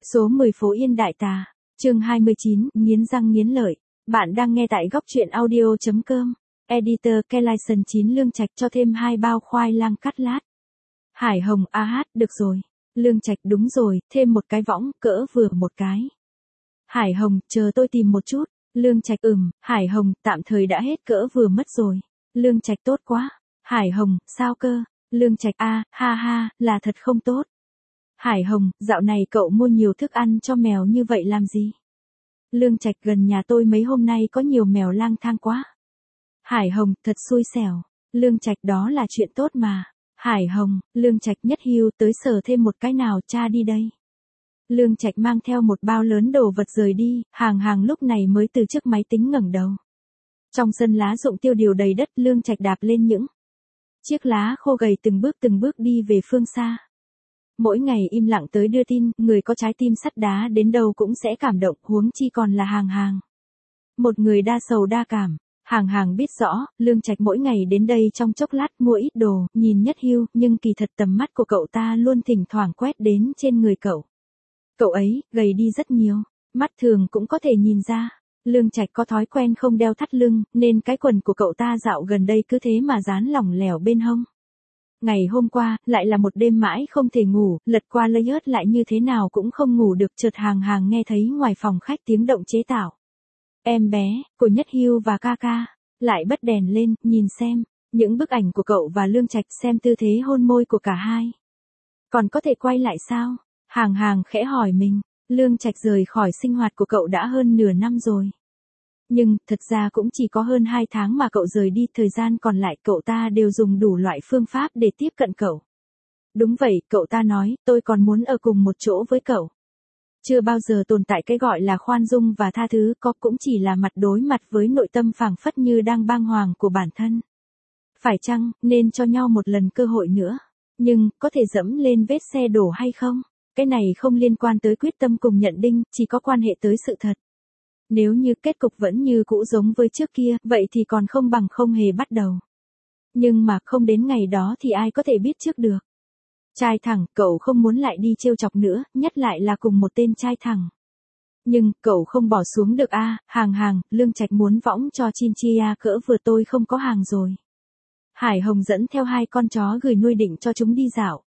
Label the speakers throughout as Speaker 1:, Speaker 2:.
Speaker 1: Số 10 phố Yên Đại Tà, chương 29, nghiến răng nghiến lợi. Bạn đang nghe tại góc truyện audio.com. Editor Kellyson 9 Lương Trạch cho thêm 2 bao khoai lang cắt lát. Hải Hồng được rồi. Lương Trạch đúng rồi, thêm một cái võng, cỡ vừa một cái. Hải Hồng, chờ tôi tìm một chút. Lương Trạch Hải Hồng, tạm thời đã hết cỡ vừa mất rồi. Lương Trạch tốt quá. Hải Hồng, sao cơ? Lương Trạch là thật không tốt. Hải Hồng, dạo này cậu mua nhiều thức ăn cho mèo như vậy làm gì? Lương Trạch gần nhà tôi mấy hôm nay có nhiều mèo lang thang quá. Hải Hồng, thật xui xẻo. Lương Trạch đó là chuyện tốt mà. Hải Hồng, Lương Trạch nhất hưu tới sờ thêm một cái nào cha đi đây. Lương Trạch mang theo một bao lớn đồ vật rời đi, Hàng lúc này mới từ trước máy tính ngẩng đầu. Trong sân lá rụng tiêu điều đầy đất, Lương Trạch đạp lên những chiếc lá khô gầy từng bước đi về phương xa. Mỗi ngày im lặng tới đưa tin, người có trái tim sắt đá đến đâu cũng sẽ cảm động, huống chi còn là Hàng. Một người đa sầu đa cảm. Hàng biết rõ, Lương Trạch mỗi ngày đến đây trong chốc lát mua ít đồ, nhìn nhất hưu, nhưng kỳ thật tầm mắt của cậu ta luôn thỉnh thoảng quét đến trên người cậu. Cậu ấy, gầy đi rất nhiều, mắt thường cũng có thể nhìn ra. Lương Trạch có thói quen không đeo thắt lưng, nên cái quần của cậu ta dạo gần đây cứ thế mà dán lỏng lẻo bên hông. Ngày hôm qua, lại là một đêm mãi không thể ngủ, lật qua layout lại như thế nào cũng không ngủ được, chợt Hàng nghe thấy ngoài phòng khách tiếng động chế tạo. Em bé, của Nhất Hưu và ca, lại bật đèn lên, nhìn xem, những bức ảnh của cậu và Lương Trạch, xem tư thế hôn môi của cả hai. Còn có thể quay lại sao? Hàng khẽ hỏi mình, Lương Trạch rời khỏi sinh hoạt của cậu đã hơn nửa năm rồi. Nhưng, thật ra cũng chỉ có hơn 2 tháng mà cậu rời đi, thời gian còn lại cậu ta đều dùng đủ loại phương pháp để tiếp cận cậu. Đúng vậy, cậu ta nói, tôi còn muốn ở cùng một chỗ với cậu. Chưa bao giờ tồn tại cái gọi là khoan dung và tha thứ, có cũng chỉ là mặt đối mặt với nội tâm phảng phất như đang bàng hoàng của bản thân. Phải chăng, nên cho nhau một lần cơ hội nữa? Nhưng, có thể dẫm lên vết xe đổ hay không? Cái này không liên quan tới quyết tâm cùng nhận định, chỉ có quan hệ tới sự thật. Nếu như kết cục vẫn như cũ giống với trước kia, vậy thì còn không bằng không hề bắt đầu. Nhưng mà không đến ngày đó thì ai có thể biết trước được. Trai thẳng, cậu không muốn lại đi trêu chọc nữa, nhất lại là cùng một tên trai thẳng. Nhưng, cậu không bỏ xuống được Hàng, Lương Trạch muốn võng cho Chinchilla cỡ vừa tôi không có hàng rồi. Hải Hồng dẫn theo 2 con chó gửi nuôi định cho chúng đi dạo.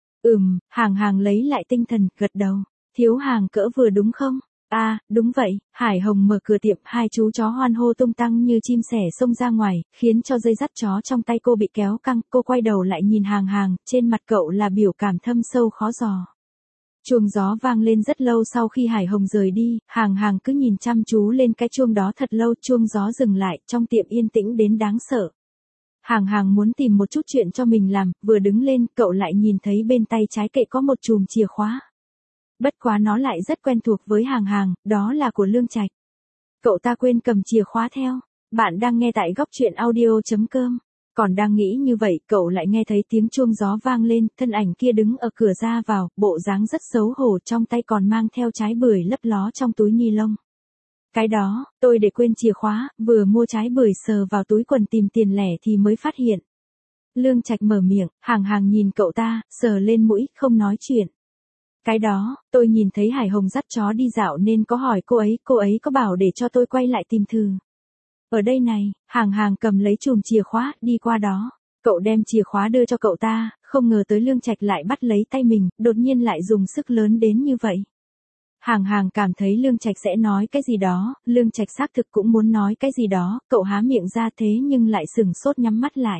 Speaker 1: Hàng lấy lại tinh thần, gật đầu. Thiếu hàng cỡ vừa đúng không? Đúng vậy. Hải Hồng mở cửa tiệm, 2 chú chó hoan hô tung tăng như chim sẻ xông ra ngoài, khiến cho dây dắt chó trong tay cô bị kéo căng, cô quay đầu lại nhìn Hàng, trên mặt cậu là biểu cảm thâm sâu khó dò. Chuông gió vang lên rất lâu sau khi Hải Hồng rời đi, Hàng cứ nhìn chăm chú lên cái chuông đó thật lâu, chuông gió dừng lại, trong tiệm yên tĩnh đến đáng sợ. Hàng muốn tìm một chút chuyện cho mình làm, vừa đứng lên, cậu lại nhìn thấy bên tay trái kệ có một chùm chìa khóa. Bất quá nó lại rất quen thuộc với Hàng, đó là của Lương Trạch. Cậu ta quên cầm chìa khóa theo. Bạn đang nghe tại góc truyện audio.com. Còn đang nghĩ như vậy, cậu lại nghe thấy tiếng chuông gió vang lên, thân ảnh kia đứng ở cửa ra vào, bộ dáng rất xấu hổ, trong tay còn mang theo trái bưởi lấp ló trong túi ni lông. Cái đó, tôi để quên chìa khóa, vừa mua trái bưởi sờ vào túi quần tìm tiền lẻ thì mới phát hiện. Lương Trạch mở miệng, Hàng nhìn cậu ta, sờ lên mũi, không nói chuyện. Cái đó, tôi nhìn thấy Hải Hồng dắt chó đi dạo nên có hỏi cô ấy có bảo để cho tôi quay lại tìm thử. Ở đây này, Hàng cầm lấy chùm chìa khóa, đi qua đó. Cậu đem chìa khóa đưa cho cậu ta, không ngờ tới Lương Trạch lại bắt lấy tay mình, đột nhiên lại dùng sức lớn đến như vậy. Hàng cảm thấy Lương Trạch sẽ nói cái gì đó, Lương Trạch xác thực cũng muốn nói cái gì đó, cậu há miệng ra thế nhưng lại sửng sốt nhắm mắt lại.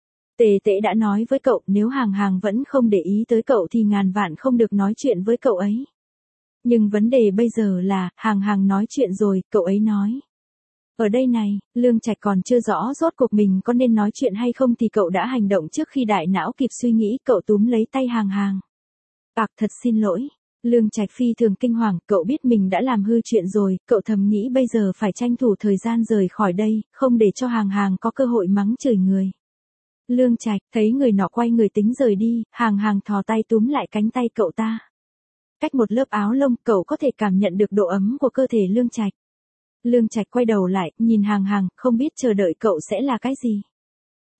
Speaker 1: Tệ đã nói với cậu, nếu Hàng vẫn không để ý tới cậu thì ngàn vạn không được nói chuyện với cậu ấy. Nhưng vấn đề bây giờ là, Hàng nói chuyện rồi, cậu ấy nói. Ở đây này, Lương Trạch còn chưa rõ rốt cuộc mình có nên nói chuyện hay không thì cậu đã hành động trước khi đại não kịp suy nghĩ, cậu túm lấy tay Hàng. Thật xin lỗi. Lương Trạch phi thường kinh hoàng, cậu biết mình đã làm hư chuyện rồi, cậu thầm nghĩ bây giờ phải tranh thủ thời gian rời khỏi đây, không để cho Hàng có cơ hội mắng chửi người. Lương Trạch thấy người nọ quay người tính rời đi, Hàng thò tay túm lại cánh tay cậu ta. Cách một lớp áo lông, cậu có thể cảm nhận được độ ấm của cơ thể Lương Trạch. Lương Trạch quay đầu lại, nhìn Hàng, không biết chờ đợi cậu sẽ là cái gì.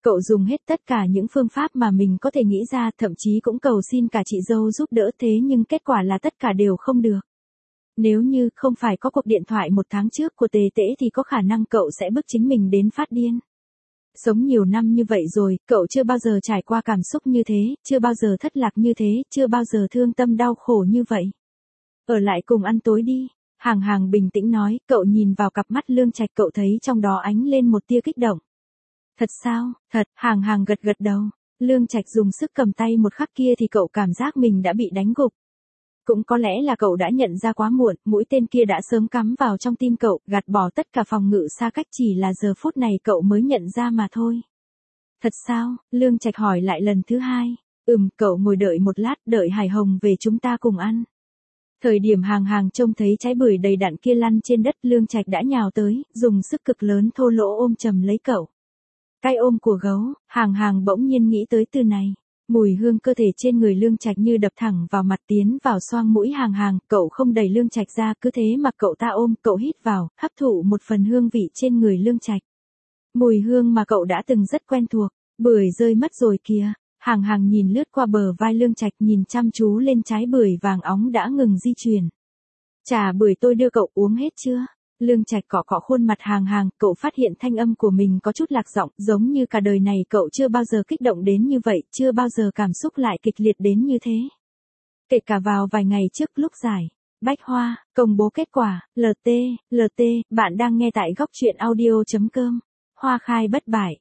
Speaker 1: Cậu dùng hết tất cả những phương pháp mà mình có thể nghĩ ra, thậm chí cũng cầu xin cả chị dâu giúp đỡ, thế nhưng kết quả là tất cả đều không được. Nếu như không phải có cuộc điện thoại 1 tháng trước của Tề Tễ thì có khả năng cậu sẽ bức chính mình đến phát điên. Sống nhiều năm như vậy rồi, cậu chưa bao giờ trải qua cảm xúc như thế, chưa bao giờ thất lạc như thế, chưa bao giờ thương tâm đau khổ như vậy. Ở lại cùng ăn tối đi. Hàng Hàng bình tĩnh nói, cậu nhìn vào cặp mắt Lương Trạch, cậu thấy trong đó ánh lên một tia kích động. Thật sao? Thật. Hàng Hàng gật gật đầu. Lương Trạch dùng sức cầm tay một khắc kia thì cậu cảm giác mình đã bị đánh gục. Cũng có lẽ là cậu đã nhận ra quá muộn, mũi tên kia đã sớm cắm vào trong tim cậu, gạt bỏ tất cả phòng ngự xa cách, chỉ là giờ phút này cậu mới nhận ra mà thôi. Thật sao? Lương Trạch hỏi lại lần thứ hai. Cậu ngồi đợi một lát, đợi Hải Hồng về chúng ta cùng ăn. Thời điểm Hàng Hàng trông thấy trái bưởi đầy đặn kia lăn trên đất, Lương Trạch đã nhào tới, dùng sức cực lớn thô lỗ ôm chầm lấy cậu. Cái ôm của gấu. Hàng Hàng bỗng nhiên nghĩ tới từ này. Mùi hương cơ thể trên người Lương Trạch như đập thẳng vào mặt, tiến vào xoang mũi Hàng Hàng, cậu không đẩy Lương Trạch ra, cứ thế mà cậu ta ôm, cậu hít vào, hấp thụ một phần hương vị trên người Lương Trạch. Mùi hương mà cậu đã từng rất quen thuộc. Bưởi rơi mất rồi kìa. Hàng Hàng nhìn lướt qua bờ vai Lương Trạch, nhìn chăm chú lên trái bưởi vàng óng đã ngừng di chuyển. Trà bưởi tôi đưa cậu uống hết chưa? Lương Trạch cọ cọ khuôn mặt Hàng Hàng, cậu phát hiện thanh âm của mình có chút lạc giọng, giống như cả đời này cậu chưa bao giờ kích động đến như vậy, chưa bao giờ cảm xúc lại kịch liệt đến như thế. Kể cả vào vài ngày trước lúc giải Bách Hoa công bố kết quả, LT, bạn đang nghe tại góc truyện audio.com. Hoa khai bất bại,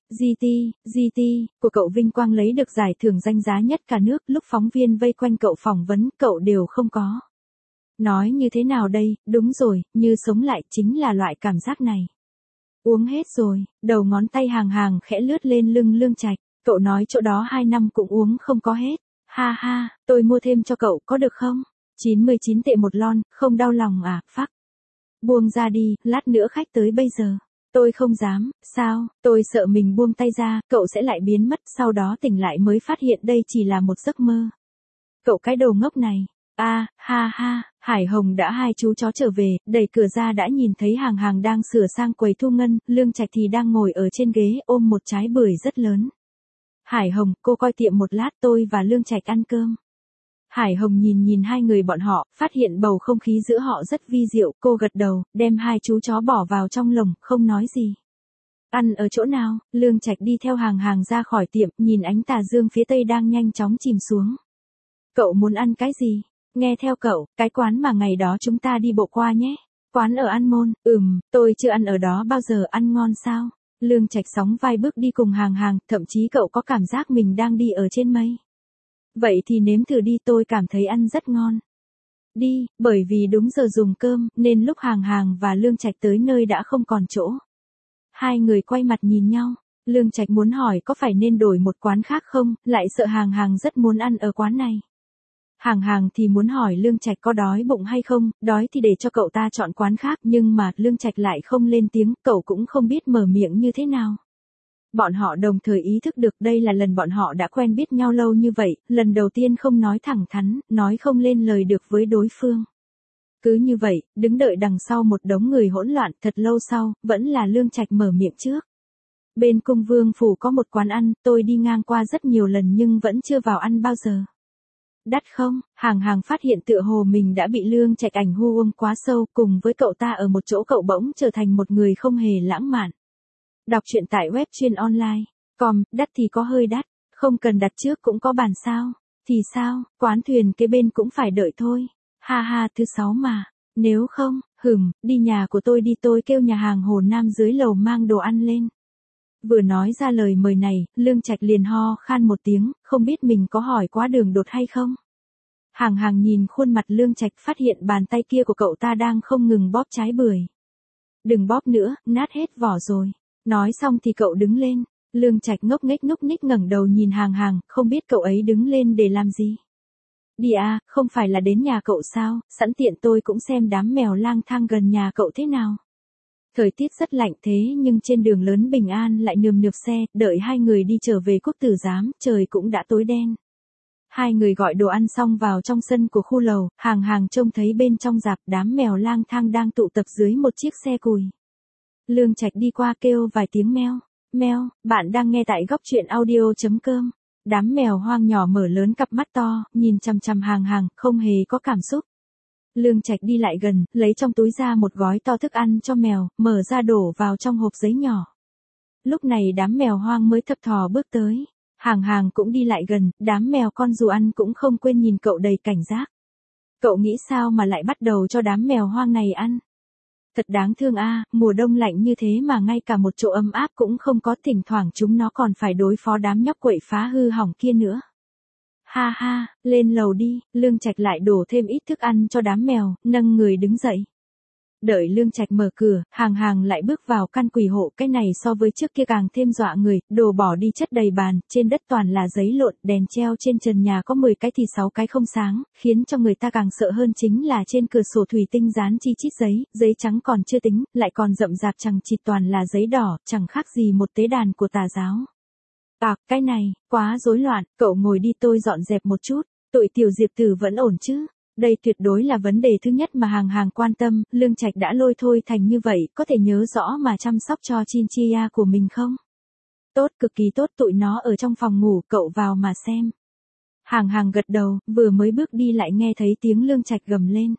Speaker 1: GT của cậu vinh quang lấy được giải thưởng danh giá nhất cả nước, lúc phóng viên vây quanh cậu phỏng vấn, cậu đều không có. Nói như thế nào đây, đúng rồi, như sống lại, chính là loại cảm giác này. Uống hết rồi, đầu ngón tay Hàng Hàng khẽ lướt lên lưng Lương Trạch, cậu nói chỗ đó 2 năm cũng uống không có hết. Ha ha, tôi mua thêm cho cậu có được không? 99 tệ một lon, không đau lòng à, phắc. Buông ra đi, lát nữa khách tới bây giờ. Tôi không dám. Sao? Tôi sợ mình buông tay ra, cậu sẽ lại biến mất, sau đó tỉnh lại mới phát hiện đây chỉ là một giấc mơ. Cậu cái đồ ngốc này. Ha ha, Hải Hồng đã 2 chú chó trở về, đẩy cửa ra đã nhìn thấy Hàng Hàng đang sửa sang quầy thu ngân, Lương Trạch thì đang ngồi ở trên ghế ôm một trái bưởi rất lớn. Hải Hồng, cô coi tiệm một lát, tôi và Lương Trạch ăn cơm. Hải Hồng nhìn 2 người bọn họ, phát hiện bầu không khí giữa họ rất vi diệu, cô gật đầu, đem 2 chú chó bỏ vào trong lồng, không nói gì. Ăn ở chỗ nào? Lương Trạch đi theo Hàng Hàng ra khỏi tiệm, nhìn ánh tà dương phía tây đang nhanh chóng chìm xuống. Cậu muốn ăn cái gì? Nghe theo cậu, cái quán mà ngày đó chúng ta đi bộ qua nhé. Quán ở An Môn. Tôi chưa ăn ở đó bao giờ, ăn ngon sao? Lương Trạch sóng vai bước đi cùng Hàng Hàng, thậm chí cậu có cảm giác mình đang đi ở trên mây. Vậy thì nếm thử đi, tôi cảm thấy ăn rất ngon. Đi, bởi vì đúng giờ dùng cơm, nên lúc Hàng Hàng và Lương Trạch tới nơi đã không còn chỗ. 2 người quay mặt nhìn nhau, Lương Trạch muốn hỏi có phải nên đổi một quán khác không, lại sợ Hàng Hàng rất muốn ăn ở quán này. Hàng Hàng thì muốn hỏi Lương Trạch có đói bụng hay không, đói thì để cho cậu ta chọn quán khác, nhưng mà Lương Trạch lại không lên tiếng, cậu cũng không biết mở miệng như thế nào. Bọn họ đồng thời ý thức được đây là lần bọn họ đã quen biết nhau lâu như vậy, lần đầu tiên không nói thẳng thắn, nói không lên lời được với đối phương. Cứ như vậy, đứng đợi đằng sau một đống người hỗn loạn, thật lâu sau, vẫn là Lương Trạch mở miệng trước. Bên Cung Vương Phủ có một quán ăn, tôi đi ngang qua rất nhiều lần nhưng vẫn chưa vào ăn bao giờ. Đắt không? Hàng Hàng phát hiện tựa hồ mình đã bị Lương Trạch ảnh hù quá sâu, cùng với cậu ta ở một chỗ cậu bỗng trở thành một người không hề lãng mạn. Đọc truyện tại web chuyên online.com, đắt thì có hơi đắt, không cần đặt trước cũng có bàn sao. Thì sao, quán thuyền kế bên cũng phải đợi thôi. Ha ha, thứ 6 mà. Nếu không, đi nhà của tôi đi, tôi kêu nhà hàng Hồ Nam dưới lầu mang đồ ăn lên. Vừa nói ra lời mời này, Lương Trạch liền ho khan một tiếng, không biết mình có hỏi quá đường đột hay không. Hàng Hàng nhìn khuôn mặt Lương Trạch, phát hiện bàn tay kia của cậu ta đang không ngừng bóp trái bưởi. Đừng bóp nữa, nát hết vỏ rồi. Nói xong thì cậu đứng lên. Lương Trạch ngốc nghếch núc ních ngẩng đầu nhìn Hàng Hàng, không biết cậu ấy đứng lên để làm gì. Đi à, không phải là đến nhà cậu sao, sẵn tiện tôi cũng xem đám mèo lang thang gần nhà cậu thế nào. Thời tiết rất lạnh thế nhưng trên đường lớn Bình An lại nườm nượp xe, đợi 2 người đi trở về Quốc Tử Giám, trời cũng đã tối đen. 2 người gọi đồ ăn xong vào trong sân của khu lầu, Hàng Hàng trông thấy bên trong rạp đám mèo lang thang đang tụ tập dưới một chiếc xe cùi. Lương Trạch đi qua kêu vài tiếng meo. Mèo, bạn đang nghe tại góc truyện audio.com. Đám mèo hoang nhỏ mở lớn cặp mắt to, nhìn chằm chằm Hàng Hàng, không hề có cảm xúc. Lương Trạch đi lại gần, lấy trong túi ra một gói to thức ăn cho mèo, mở ra đổ vào trong hộp giấy nhỏ. Lúc này đám mèo hoang mới thập thò bước tới. Hàng Hàng cũng đi lại gần, đám mèo con dù ăn cũng không quên nhìn cậu đầy cảnh giác. Cậu nghĩ sao mà lại bắt đầu cho đám mèo hoang này ăn? Thật đáng thương a, mùa đông lạnh như thế mà ngay cả một chỗ ấm áp cũng không có, thỉnh thoảng chúng nó còn phải đối phó đám nhóc quậy phá hư hỏng kia nữa. Ha ha, lên lầu đi, Lương Trạch lại đổ thêm ít thức ăn cho đám mèo, nâng người đứng dậy. Đợi Lương Trạch mở cửa, Hàng Hàng lại bước vào căn quỷ hộ, cái này so với trước kia càng thêm dọa người, đồ bỏ đi chất đầy bàn, trên đất toàn là giấy lộn, đèn treo trên trần nhà có 10 cái thì 6 cái không sáng, khiến cho người ta càng sợ hơn chính là trên cửa sổ thủy tinh dán chi chít giấy trắng còn chưa tính, lại còn rậm rạp chằng chịt toàn là giấy đỏ, chẳng khác gì một tế đàn của tà giáo. Cái này, quá rối loạn, cậu ngồi đi tôi dọn dẹp một chút, tụi tiểu Diệp Tử vẫn ổn chứ? Đây tuyệt đối là vấn đề thứ nhất mà Hàng Hàng quan tâm, Lương Trạch đã lôi thôi thành như vậy, có thể nhớ rõ mà chăm sóc cho Chinchilla của mình không? Tốt, cực kỳ tốt, tụi nó ở trong phòng ngủ, cậu vào mà xem. Hàng Hàng gật đầu, vừa mới bước đi lại nghe thấy tiếng Lương Trạch gầm lên.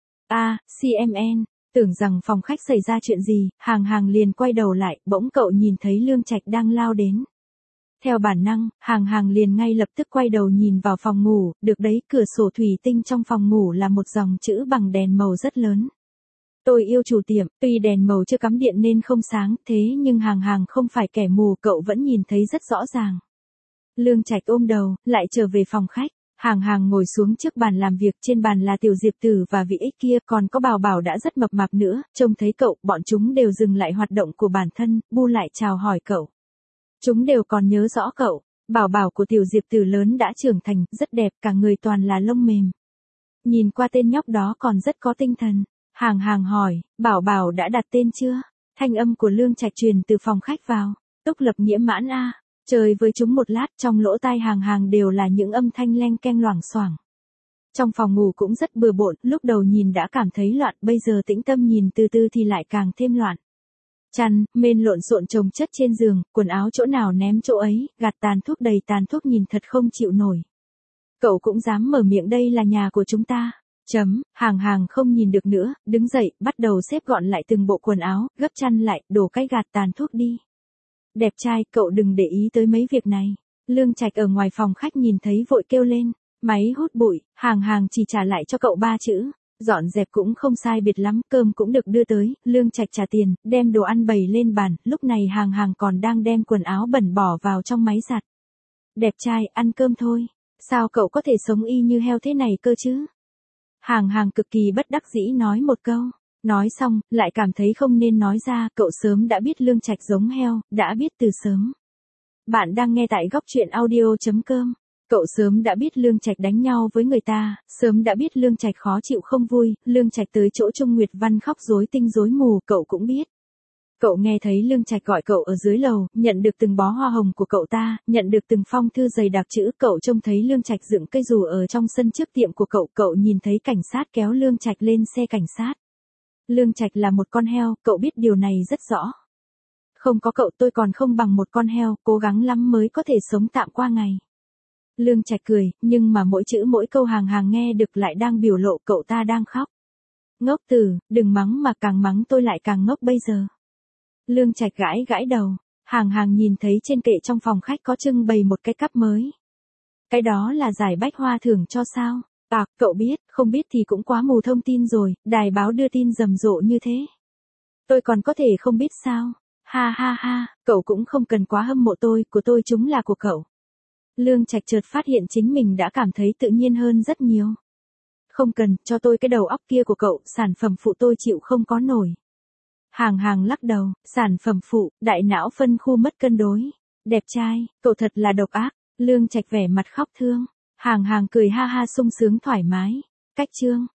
Speaker 1: CMN, tưởng rằng phòng khách xảy ra chuyện gì, Hàng Hàng liền quay đầu lại, bỗng cậu nhìn thấy Lương Trạch đang lao đến. Theo bản năng, Hàng Hàng liền ngay lập tức quay đầu nhìn vào phòng ngủ, được đấy, cửa sổ thủy tinh trong phòng ngủ là một dòng chữ bằng đèn màu rất lớn. Tôi yêu chủ tiệm, tuy đèn màu chưa cắm điện nên không sáng, thế nhưng Hàng Hàng không phải kẻ mù, cậu vẫn nhìn thấy rất rõ ràng. Lương Trạch ôm đầu, lại trở về phòng khách. Hàng Hàng ngồi xuống trước bàn làm việc, trên bàn là tiểu Diệp Tử và vị ích kia, còn có Bảo Bảo đã rất mập mạp nữa, trông thấy cậu, bọn chúng đều dừng lại hoạt động của bản thân, bu lại chào hỏi cậu. Chúng đều còn nhớ rõ cậu, Bảo Bảo của tiểu Diệp Tử lớn đã trưởng thành, rất đẹp, cả người toàn là lông mềm. Nhìn qua tên nhóc đó còn rất có tinh thần. Hàng Hàng hỏi, Bảo Bảo đã đặt tên chưa? Thanh âm của Lương Trạch truyền từ phòng khách vào. Túc Lập nghĩa mãn a. Chơi với chúng một lát, trong lỗ tai Hàng Hàng đều là những âm thanh leng keng loảng xoảng. Trong phòng ngủ cũng rất bừa bộn, lúc đầu nhìn đã cảm thấy loạn, bây giờ tĩnh tâm nhìn từ từ thì lại càng thêm loạn. Chăn, mền lộn xộn chồng chất trên giường, quần áo chỗ nào ném chỗ ấy, gạt tàn thuốc đầy tàn thuốc nhìn thật không chịu nổi. Cậu cũng dám mở miệng, đây là nhà của chúng ta. Hàng Hàng không nhìn được nữa, đứng dậy, bắt đầu xếp gọn lại từng bộ quần áo, gấp chăn lại, đổ cái gạt tàn thuốc đi. Đẹp trai, cậu đừng để ý tới mấy việc này. Lương Trạch ở ngoài phòng khách nhìn thấy vội kêu lên, máy hút bụi, Hàng Hàng chỉ trả lại cho cậu 3 chữ. Dọn dẹp cũng không sai biệt lắm, cơm cũng được đưa tới, Lương Trạch trả tiền, đem đồ ăn bày lên bàn, lúc này Hàng Hàng còn đang đem quần áo bẩn bỏ vào trong máy giặt. Đẹp trai, ăn cơm thôi. Sao cậu có thể sống y như heo thế này cơ chứ? Hàng Hàng cực kỳ bất đắc dĩ nói một câu. Nói xong, lại cảm thấy không nên nói ra, cậu sớm đã biết Lương Trạch giống heo, đã biết từ sớm. Bạn đang nghe tại góc truyện audio.com. Cậu sớm đã biết Lương Trạch đánh nhau với người ta, sớm đã biết Lương Trạch khó chịu không vui, Lương Trạch tới chỗ Trung Nguyệt Văn khóc rối tinh rối mù, cậu cũng biết. Cậu nghe thấy Lương Trạch gọi cậu ở dưới lầu, nhận được từng bó hoa hồng của cậu ta, nhận được từng phong thư dày đặc chữ, cậu trông thấy Lương Trạch dựng cây dù ở trong sân trước tiệm của cậu nhìn thấy cảnh sát kéo Lương Trạch lên xe cảnh sát. Lương Trạch là một con heo, cậu biết điều này rất rõ. Không có cậu tôi còn không bằng một con heo, cố gắng lắm mới có thể sống tạm qua ngày. Lương Trạch cười, nhưng mà mỗi chữ mỗi câu Hàng Hàng nghe được lại đang biểu lộ cậu ta đang khóc. Ngốc tử, đừng mắng mà càng mắng tôi lại càng ngốc bây giờ. Lương Trạch gãi đầu, Hàng Hàng nhìn thấy trên kệ trong phòng khách có trưng bày một cái cắp mới. Cái đó là giải bách hoa thưởng cho sao? Cậu biết, không biết thì cũng quá mù thông tin rồi, đài báo đưa tin rầm rộ như thế. Tôi còn có thể không biết sao? Ha, cậu cũng không cần quá hâm mộ tôi, của tôi chúng là của cậu. Lương Trạch chợt phát hiện chính mình đã cảm thấy tự nhiên hơn rất nhiều. Không cần, cho tôi cái đầu óc kia của cậu, sản phẩm phụ tôi chịu không có nổi. Hàng Hàng lắc đầu, sản phẩm phụ, đại não phân khu mất cân đối. Đẹp trai, cậu thật là độc ác. Lương Trạch vẻ mặt khóc thương. Hàng Hàng cười ha ha sung sướng thoải mái. Cách chương.